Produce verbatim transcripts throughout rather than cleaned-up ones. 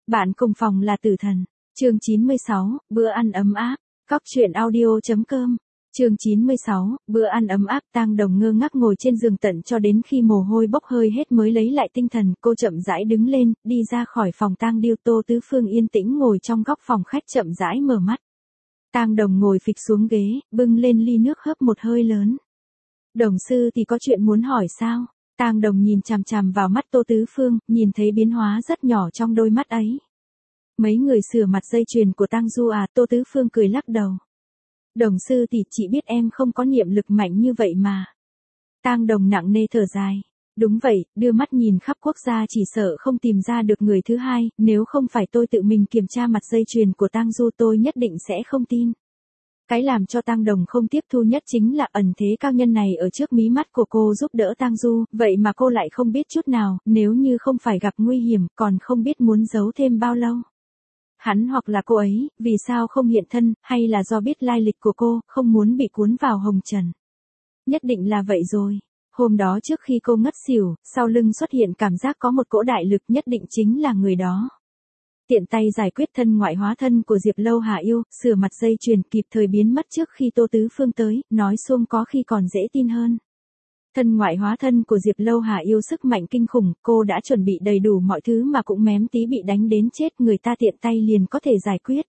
Bạn cùng phòng là tử thần. Chương chín mươi sáu, bữa ăn ấm áp. Cóc truyện audio chấm com. Chương chín mươi sáu, bữa ăn ấm áp. Tang Đồng ngơ ngác ngồi trên giường tận cho đến khi mồ hôi bốc hơi hết mới lấy lại tinh thần, cô chậm rãi đứng lên, đi ra khỏi phòng tang điêu. Tô Tứ Phương yên tĩnh ngồi trong góc phòng khách chậm rãi mở mắt. Tang Đồng ngồi phịch xuống ghế, bưng lên ly nước hớp một hơi lớn. Đồng sư thì có chuyện muốn hỏi sao? Tang Đồng nhìn chằm chằm vào mắt Tô Tứ Phương, nhìn thấy biến hóa rất nhỏ trong đôi mắt ấy. Mấy người sửa mặt dây chuyền của Tang Du à? Tô Tứ Phương cười lắc đầu. Đồng sư thì chị biết em không có niệm lực mạnh như vậy mà. Tang Đồng nặng nề thở dài. Đúng vậy, đưa mắt nhìn khắp quốc gia chỉ sợ không tìm ra được người thứ hai, nếu không phải tôi tự mình kiểm tra mặt dây chuyền của Tang Du tôi nhất định sẽ không tin. Cái làm cho Tang Đồng không tiếp thu nhất chính là ẩn thế cao nhân này ở trước mí mắt của cô giúp đỡ Tang Du, vậy mà cô lại không biết chút nào, nếu như không phải gặp nguy hiểm còn không biết muốn giấu thêm bao lâu. Hắn hoặc là cô ấy, vì sao không hiện thân, hay là do biết lai lịch của cô, không muốn bị cuốn vào hồng trần. Nhất định là vậy rồi. Hôm đó trước khi cô ngất xỉu, sau lưng xuất hiện cảm giác có một cỗ đại lực, nhất định chính là người đó. Tiện tay giải quyết thân ngoại hóa thân của Diệp Lâu Hà Yêu, sửa mặt dây chuyền kịp thời biến mất trước khi Tô Tứ Phương tới, nói xuông có khi còn dễ tin hơn. Thân ngoại hóa thân của Diệp Lâu Hà Yêu sức mạnh kinh khủng, cô đã chuẩn bị đầy đủ mọi thứ mà cũng mém tí bị đánh đến chết, người ta tiện tay liền có thể giải quyết.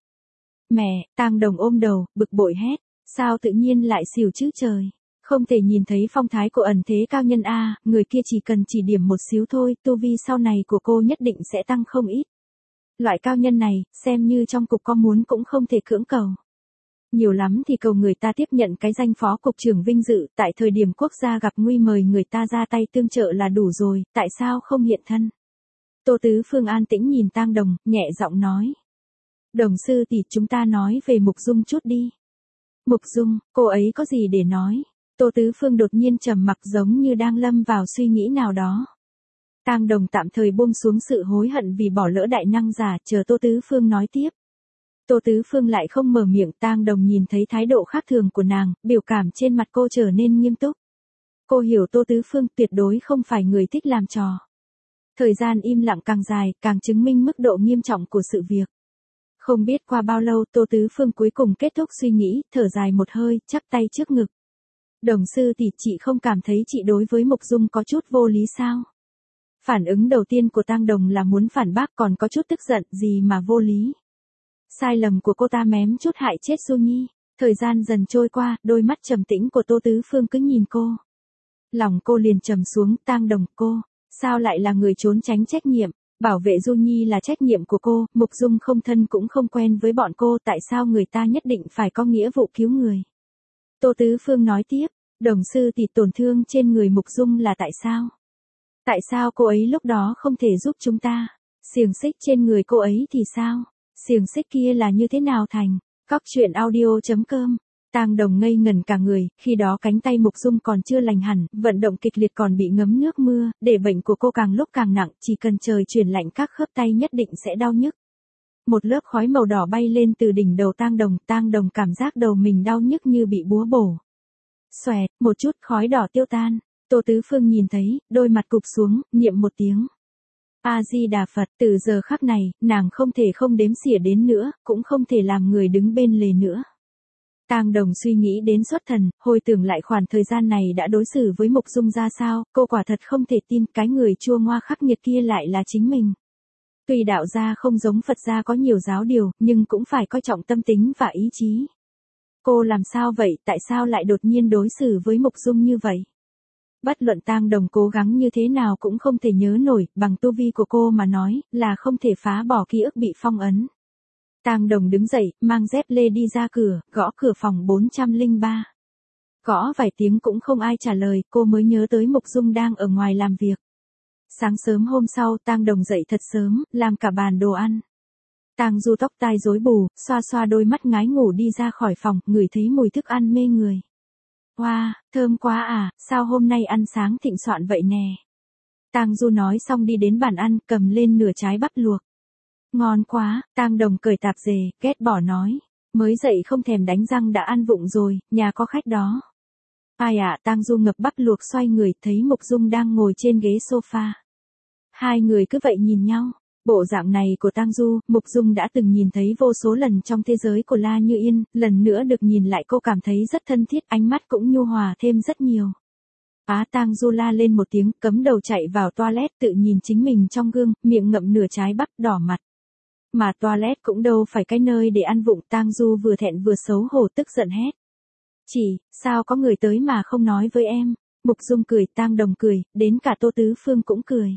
Mẹ, Tang Đồng ôm đầu, bực bội hét, sao tự nhiên lại xỉu chứ trời. Không thể nhìn thấy phong thái của ẩn thế cao nhân a, người kia chỉ cần chỉ điểm một xíu thôi, tu vi sau này của cô nhất định sẽ tăng không ít. Loại cao nhân này, xem như trong cục có muốn cũng không thể cưỡng cầu. Nhiều lắm thì cầu người ta tiếp nhận cái danh phó cục trưởng vinh dự, tại thời điểm quốc gia gặp nguy mời người ta ra tay tương trợ là đủ rồi, tại sao không hiện thân? Tô Tứ Phương an tĩnh nhìn Tang Đồng, nhẹ giọng nói. Đồng sư thì chúng ta nói về Mục Dung chút đi. Mục Dung, cô ấy có gì để nói? Tô Tứ Phương đột nhiên trầm mặc giống như đang lâm vào suy nghĩ nào đó. Tang Đồng tạm thời buông xuống sự hối hận vì bỏ lỡ đại năng giả, chờ Tô Tứ Phương nói tiếp. Tô Tứ Phương lại không mở miệng, Tang Đồng nhìn thấy thái độ khác thường của nàng, biểu cảm trên mặt cô trở nên nghiêm túc. Cô hiểu Tô Tứ Phương tuyệt đối không phải người thích làm trò. Thời gian im lặng càng dài, càng chứng minh mức độ nghiêm trọng của sự việc. Không biết qua bao lâu Tô Tứ Phương cuối cùng kết thúc suy nghĩ, thở dài một hơi, chắp tay trước ngực. Đồng sư thì chị không cảm thấy chị đối với Mục Dung có chút vô lý sao? Phản ứng đầu tiên của Tang Đồng là muốn phản bác, còn có chút tức giận, gì mà vô lý. Sai lầm của cô ta mém chút hại chết Du Nhi. Thời gian dần trôi qua, đôi mắt trầm tĩnh của Tô Tứ Phương cứ nhìn cô. Lòng cô liền trầm xuống. Tang Đồng, cô, sao lại là người trốn tránh trách nhiệm? Bảo vệ Du Nhi là trách nhiệm của cô, Mục Dung không thân cũng không quen với bọn cô, tại sao người ta nhất định phải có nghĩa vụ cứu người? Tô Tứ Phương nói tiếp, đồng sư thì tổn thương trên người Mục Dung là tại sao? Tại sao cô ấy lúc đó không thể giúp chúng ta? Xiềng xích trên người cô ấy thì sao? Xiềng xích kia là như thế nào thành? Cóc truyện audio chấm com. Tang Đồng ngây ngẩn cả người, khi đó cánh tay Mục Dung còn chưa lành hẳn, vận động kịch liệt còn bị ngấm nước mưa, để bệnh của cô càng lúc càng nặng, chỉ cần trời chuyển lạnh các khớp tay nhất định sẽ đau nhức. Một lớp khói màu đỏ bay lên từ đỉnh đầu Tang Đồng, Tang Đồng cảm giác đầu mình đau nhức như bị búa bổ. Xoẹt, một chút khói đỏ tiêu tan. Tô Tứ Phương nhìn thấy, đôi mặt cụp xuống, niệm một tiếng. A-di-đà Phật, từ giờ khắc này, nàng không thể không đếm xỉa đến nữa, cũng không thể làm người đứng bên lề nữa. Tang Đồng suy nghĩ đến xuất thần, hồi tưởng lại khoảng thời gian này đã đối xử với Mục Dung ra sao, cô quả thật không thể tin cái người chua ngoa khắc nghiệt kia lại là chính mình. Tuy đạo gia không giống Phật gia có nhiều giáo điều, nhưng cũng phải coi trọng tâm tính và ý chí. Cô làm sao vậy, tại sao lại đột nhiên đối xử với Mục Dung như vậy? Bất luận Tang Đồng cố gắng như thế nào cũng không thể nhớ nổi, bằng tu vi của cô mà nói, là không thể phá bỏ ký ức bị phong ấn. Tang Đồng đứng dậy, mang dép lê đi ra cửa, gõ cửa phòng bốn trăm lẻ ba. Gõ vài tiếng cũng không ai trả lời, cô mới nhớ tới Mục Dung đang ở ngoài làm việc. Sáng sớm hôm sau, Tang Đồng dậy thật sớm, làm cả bàn đồ ăn. Tang Du tóc tai rối bù, xoa xoa đôi mắt ngái ngủ đi ra khỏi phòng, ngửi thấy mùi thức ăn mê người. Wow, thơm quá à, sao hôm nay ăn sáng thịnh soạn vậy nè. Tang Du nói xong đi đến bàn ăn, cầm lên nửa trái bắp luộc. Ngon quá, Tang Đồng cởi tạp dề, ghét bỏ nói. Mới dậy không thèm đánh răng đã ăn vụng rồi, nhà có khách đó. Ai ạ, à, Tang Du ngập bắp luộc xoay người, thấy Mục Dung đang ngồi trên ghế sofa. Hai người cứ vậy nhìn nhau. Bộ dạng này của Tang Du, Mục Dung đã từng nhìn thấy vô số lần trong thế giới của La Như Yên, lần nữa được nhìn lại cô cảm thấy rất thân thiết, ánh mắt cũng nhu hòa thêm rất nhiều. Á Tang Du la lên một tiếng, cấm đầu chạy vào toilet tự nhìn chính mình trong gương, miệng ngậm nửa trái bắp đỏ mặt. Mà toilet cũng đâu phải cái nơi để ăn vụng, Tang Du vừa thẹn vừa xấu hổ tức giận hét. Chỉ, sao có người tới mà không nói với em? Mục Dung cười, Tang Đồng cười, đến cả Tô Tứ Phương cũng cười.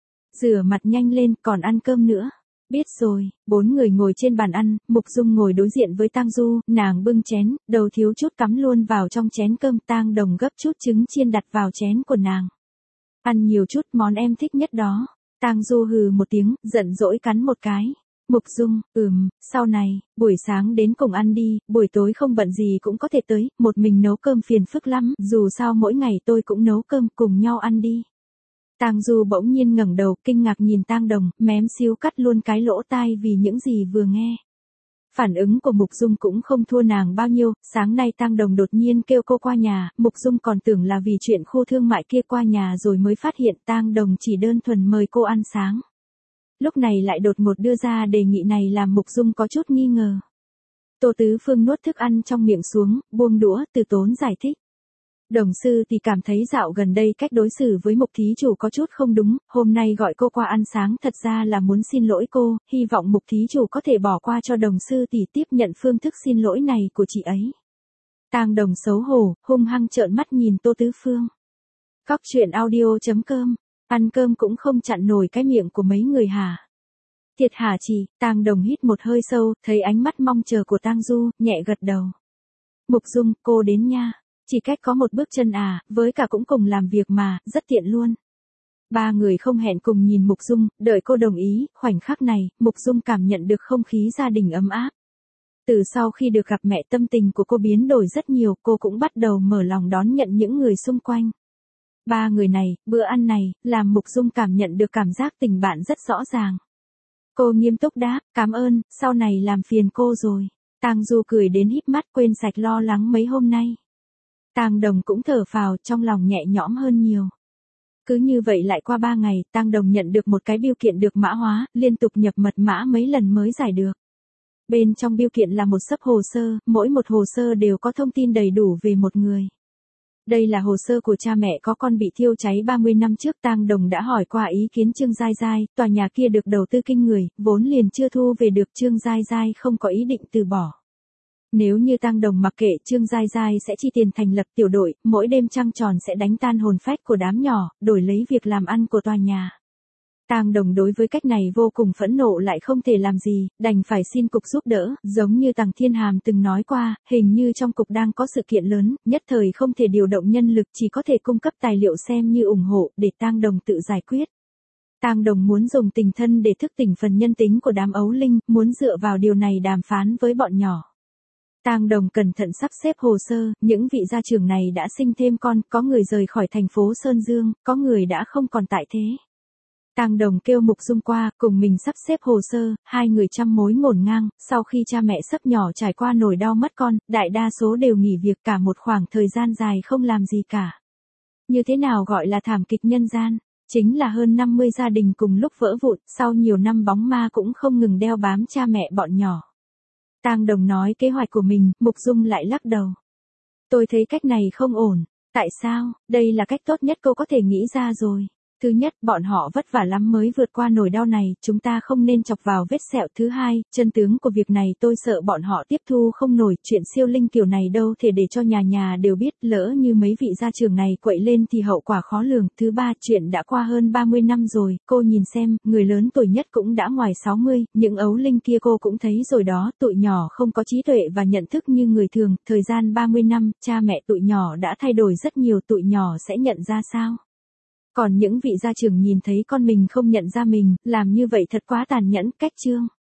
Rửa mặt nhanh lên, còn ăn cơm nữa. Biết rồi, bốn người ngồi trên bàn ăn, Mục Dung ngồi đối diện với Tang Du, nàng bưng chén, đầu thiếu chút cắm luôn vào trong chén cơm, Tang Đồng gấp chút trứng chiên đặt vào chén của nàng. Ăn nhiều chút, món em thích nhất đó. Tang Du hừ một tiếng, giận dỗi cắn một cái. Mục Dung, ừm, sau này, buổi sáng đến cùng ăn đi, buổi tối không bận gì cũng có thể tới, một mình nấu cơm phiền phức lắm, dù sao mỗi ngày tôi cũng nấu cơm, cùng nhau ăn đi. Tang Du bỗng nhiên ngẩng đầu, kinh ngạc nhìn Tang Đồng, mém xíu cắt luôn cái lỗ tai vì những gì vừa nghe. Phản ứng của Mục Dung cũng không thua nàng bao nhiêu, sáng nay Tang Đồng đột nhiên kêu cô qua nhà, Mục Dung còn tưởng là vì chuyện khu thương mại kia qua nhà rồi mới phát hiện Tang Đồng chỉ đơn thuần mời cô ăn sáng. Lúc này lại đột ngột đưa ra đề nghị này làm Mục Dung có chút nghi ngờ. Tô Tứ Phương nuốt thức ăn trong miệng xuống, buông đũa, từ tốn giải thích. Đồng sư thì cảm thấy dạo gần đây cách đối xử với Mục thí chủ có chút không đúng, hôm nay gọi cô qua ăn sáng thật ra là muốn xin lỗi cô, hy vọng Mục thí chủ có thể bỏ qua cho đồng sư tỷ tiếp nhận phương thức xin lỗi này của chị ấy. Tang Đồng xấu hổ, hung hăng trợn mắt nhìn Tô Tứ Phương. Cóc truyện audio chấm com, ăn cơm cũng không chặn nổi cái miệng của mấy người hả? Thiệt hả chị? Tang Đồng hít một hơi sâu, thấy ánh mắt mong chờ của Tang Du, nhẹ gật đầu. Mục Dung, cô đến nha. Chỉ cách có một bước chân à, với cả cũng cùng làm việc mà, rất tiện luôn. Ba người không hẹn cùng nhìn Mục Dung, đợi cô đồng ý, khoảnh khắc này, Mục Dung cảm nhận được không khí gia đình ấm áp. Từ sau khi được gặp mẹ tâm tình của cô biến đổi rất nhiều, cô cũng bắt đầu mở lòng đón nhận những người xung quanh. Ba người này, bữa ăn này, làm Mục Dung cảm nhận được cảm giác tình bạn rất rõ ràng. Cô nghiêm túc đáp, cảm ơn, sau này làm phiền cô rồi. Tang Du cười đến híp mắt quên sạch lo lắng mấy hôm nay. Tang Đồng cũng thở phào, trong lòng nhẹ nhõm hơn nhiều. Cứ như vậy lại qua ba ngày, Tang Đồng nhận được một cái bưu kiện được mã hóa, liên tục nhập mật mã mấy lần mới giải được. Bên trong bưu kiện là một xấp hồ sơ, mỗi một hồ sơ đều có thông tin đầy đủ về một người. Đây là hồ sơ của cha mẹ có con bị thiêu cháy ba mươi năm trước. Tang Đồng đã hỏi qua ý kiến Trương Giai Giai, tòa nhà kia được đầu tư kinh người, vốn liền chưa thu về được, Trương Giai Giai không có ý định từ bỏ. Nếu như Tang Đồng mặc kệ, Trương Giai Giai sẽ chi tiền thành lập tiểu đội, mỗi đêm trăng tròn sẽ đánh tan hồn phách của đám nhỏ, đổi lấy việc làm ăn của tòa nhà. Tang Đồng đối với cách này vô cùng phẫn nộ lại không thể làm gì, đành phải xin cục giúp đỡ, giống như Tằng Thiên Hàm từng nói qua, hình như trong cục đang có sự kiện lớn, nhất thời không thể điều động nhân lực, chỉ có thể cung cấp tài liệu xem như ủng hộ, để Tang Đồng tự giải quyết. Tang Đồng muốn dùng tình thân để thức tỉnh phần nhân tính của đám ấu linh, muốn dựa vào điều này đàm phán với bọn nhỏ. Tang Đồng cẩn thận sắp xếp hồ sơ, những vị gia trưởng này đã sinh thêm con, có người rời khỏi thành phố Sơn Dương, có người đã không còn tại thế. Tang Đồng kêu Mục Dung qua, cùng mình sắp xếp hồ sơ, hai người trăm mối ngổn ngang, sau khi cha mẹ sắp nhỏ trải qua nỗi đau mất con, đại đa số đều nghỉ việc cả một khoảng thời gian dài không làm gì cả. Như thế nào gọi là thảm kịch nhân gian? Chính là hơn năm mươi gia đình cùng lúc vỡ vụn, sau nhiều năm bóng ma cũng không ngừng đeo bám cha mẹ bọn nhỏ. Tang Đồng nói kế hoạch của mình, Mục Dung lại lắc đầu. Tôi thấy cách này không ổn. Tại sao? Đây là cách tốt nhất cô có thể nghĩ ra rồi. Thứ nhất, bọn họ vất vả lắm mới vượt qua nỗi đau này, chúng ta không nên chọc vào vết sẹo. Thứ hai, chân tướng của việc này tôi sợ bọn họ tiếp thu không nổi, chuyện siêu linh kiểu này đâu thể để cho nhà nhà đều biết, lỡ như mấy vị gia trưởng này quậy lên thì hậu quả khó lường. Thứ ba, chuyện đã qua hơn ba mươi năm rồi, cô nhìn xem, người lớn tuổi nhất cũng đã ngoài sáu mươi, những ấu linh kia cô cũng thấy rồi đó, tụi nhỏ không có trí tuệ và nhận thức như người thường, thời gian ba mươi năm, cha mẹ tụi nhỏ đã thay đổi rất nhiều, tụi nhỏ sẽ nhận ra sao? Còn những vị gia trưởng nhìn thấy con mình không nhận ra mình, làm như vậy thật quá tàn nhẫn, cách trương.